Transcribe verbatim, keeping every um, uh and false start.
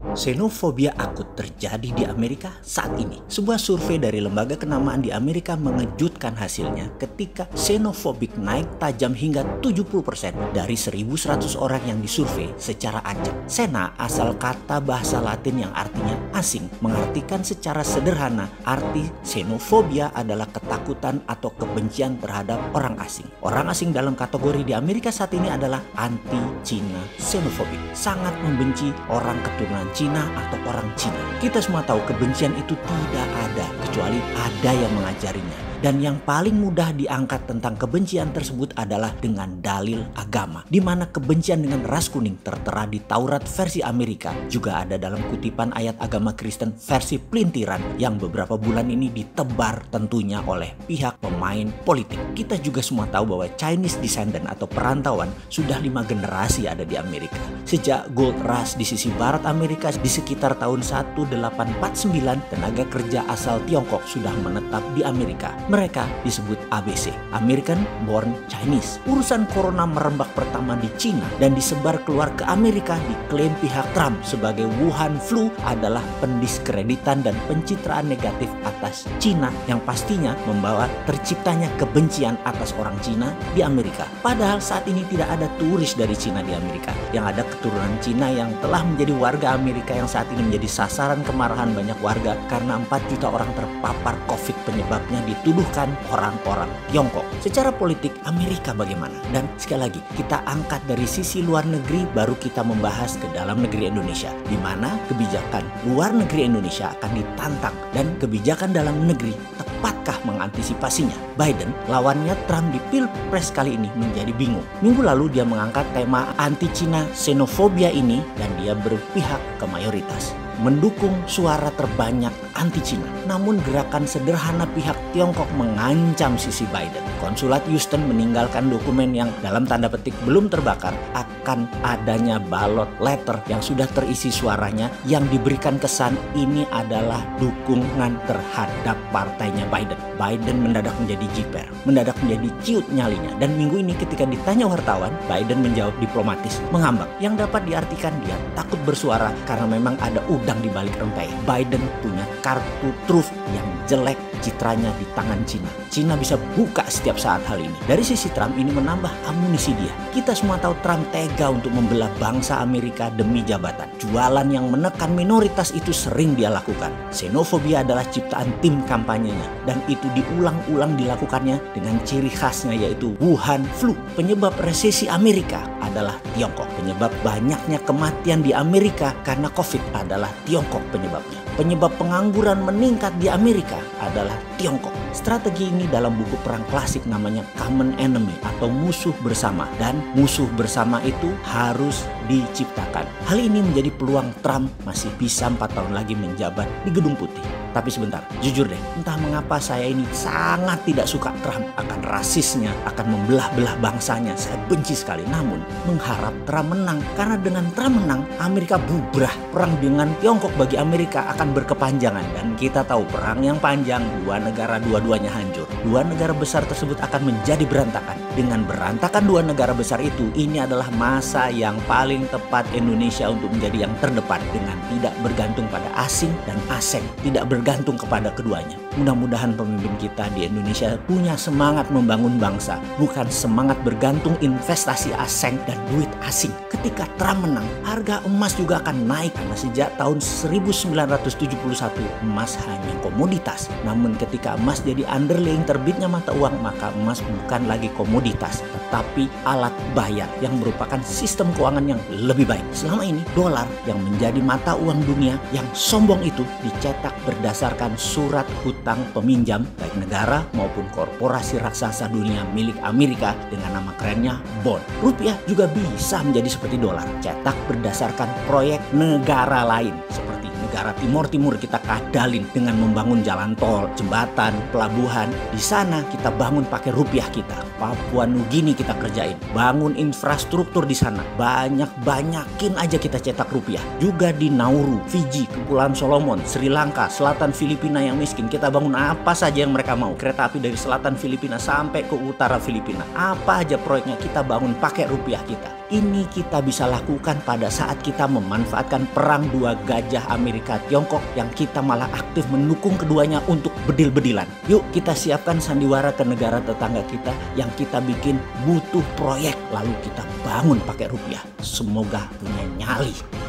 Xenofobia akut terjadi di Amerika saat ini. Sebuah survei dari lembaga kenamaan di Amerika mengejutkan hasilnya ketika xenofobik naik tajam hingga tujuh puluh persen dari seribu seratus orang yang disurvei secara acak. Xena asal kata bahasa Latin yang artinya asing, mengartikan secara sederhana arti xenofobia adalah ketakutan atau kebencian terhadap orang asing. Orang asing dalam kategori di Amerika saat ini adalah anti-Cina xenofobik, sangat membenci orang keturunan Cina atau orang Cina. Kita semua tahu kebencian itu tidak ada kecuali ada yang mengajarinya. Dan yang paling mudah diangkat tentang kebencian tersebut adalah dengan dalil agama, di mana kebencian dengan ras kuning tertera di Taurat versi Amerika, juga ada dalam kutipan ayat agama Kristen versi pelintiran yang beberapa bulan ini ditebar tentunya oleh pihak pemain politik. Kita juga semua tahu bahwa Chinese descendant atau perantauan sudah lima generasi ada di Amerika. Sejak Gold Rush di sisi barat Amerika di sekitar tahun seribu delapan ratus empat puluh sembilan, tenaga kerja asal Tiongkok sudah menetap di Amerika. Mereka disebut A B C, American Born Chinese. Urusan corona merembak pertama di Cina dan disebar keluar ke Amerika, diklaim pihak Trump sebagai Wuhan flu adalah pendiskreditan dan pencitraan negatif atas Cina yang pastinya membawa terciptanya kebencian atas orang Cina di Amerika. Padahal saat ini tidak ada turis dari Cina di Amerika. Yang ada keturunan Cina yang telah menjadi warga Amerika yang saat ini menjadi sasaran kemarahan banyak warga karena empat juta orang terpapar COVID, penyebabnya dituduhkan orang-orang Tiongkok. Secara politik Amerika bagaimana? Dan sekali lagi kita angkat dari sisi luar negeri baru kita membahas ke dalam negeri Indonesia, di mana kebijakan luar negeri Indonesia akan ditantang dan kebijakan dalam negeri tepatkah mengantisipasinya? Biden, lawannya Trump di Pilpres kali ini menjadi bingung. Minggu lalu dia mengangkat tema anti-Cina xenofobia ini dan dia berpihak ke mayoritas, mendukung suara terbanyak anti-Cina. Namun gerakan sederhana pihak Tiongkok mengancam sisi Biden. Konsulat Houston meninggalkan dokumen yang dalam tanda petik belum terbakar akan adanya ballot letter yang sudah terisi suaranya yang diberikan kesan ini adalah dukungan terhadap partainya Biden. Biden mendadak menjadi jiper, mendadak menjadi ciut nyalinya. Dan minggu ini ketika ditanya wartawan, Biden menjawab diplomatis, mengambang. Yang dapat diartikan dia takut bersuara karena memang ada udang di balik rempeyek. Biden punya kartu truf yang jelek citranya di tangan Cina. Cina bisa buka setiap saat hal ini. Dari sisi Trump ini menambah amunisi dia. Kita semua tahu Trump tega untuk membelah bangsa Amerika demi jabatan. Jualan yang menekan minoritas itu sering dia lakukan. Xenofobia adalah ciptaan tim kampanyenya dan itu diulang-ulang dilakukannya dengan ciri khasnya yaitu Wuhan flu. Penyebab resesi Amerika adalah Tiongkok. Penyebab banyaknya kematian di Amerika karena COVID adalah Tiongkok penyebabnya. Penyebab pengangguran meningkat di Amerika adalah Tiongkok. Strategi ini dalam buku perang klasik namanya common enemy atau musuh bersama, dan musuh bersama itu harus diciptakan. Hal ini menjadi peluang Trump masih bisa empat tahun lagi menjabat di Gedung Putih. Tapi sebentar, jujur deh, entah mengapa saya ini sangat tidak suka Trump akan rasisnya, akan membelah-belah bangsanya. Saya benci sekali, namun mengharap Trump menang. Karena dengan Trump menang, Amerika bubrah. Perang dengan Tiongkok bagi Amerika akan berkepanjangan. Dan kita tahu perang yang panjang, dua negara dua-duanya hancur. Dua negara besar tersebut akan menjadi berantakan. Dengan berantakan dua negara besar itu, ini adalah masa yang paling tepat Indonesia untuk menjadi yang terdepan. Dengan tidak bergantung pada asing dan asing, tidak bergantung bergantung kepada keduanya. Mudah-mudahan pemimpin kita di Indonesia punya semangat membangun bangsa, bukan semangat bergantung investasi asing dan duit asing. Ketika Trump menang, harga emas juga akan naik karena sejak tahun seribu sembilan ratus tujuh puluh satu emas hanya komoditas. Namun ketika emas jadi underlying terbitnya mata uang, maka emas bukan lagi komoditas, tetapi alat bayar yang merupakan sistem keuangan yang lebih baik. Selama ini dolar yang menjadi mata uang dunia yang sombong itu dicetak berdasarkan berdasarkan surat hutang peminjam baik negara maupun korporasi raksasa dunia milik Amerika dengan nama kerennya bond. Rupiah juga bisa menjadi seperti dolar, cetak berdasarkan proyek negara lain seperti negara Timur Timur kita kadalin dengan membangun jalan tol, jembatan, pelabuhan. Di sana kita bangun pakai rupiah kita. Papua Nugini kita kerjain, bangun infrastruktur di sana. Banyak-banyakin aja kita cetak rupiah. Juga di Nauru, Fiji, Kepulauan Solomon, Sri Lanka, Selatan Filipina yang miskin, kita bangun apa saja yang mereka mau. Kereta api dari selatan Filipina sampai ke utara Filipina. Apa aja proyeknya kita bangun pakai rupiah kita. ini kita bisa lakukan pada saat kita memanfaatkan perang dua gajah Amerika Tiongkok yang kita malah aktif mendukung keduanya untuk bedil-bedilan. Yuk kita siapkan sandiwara ke negara tetangga kita yang kita bikin butuh proyek lalu kita bangun pakai rupiah. Semoga punya nyali.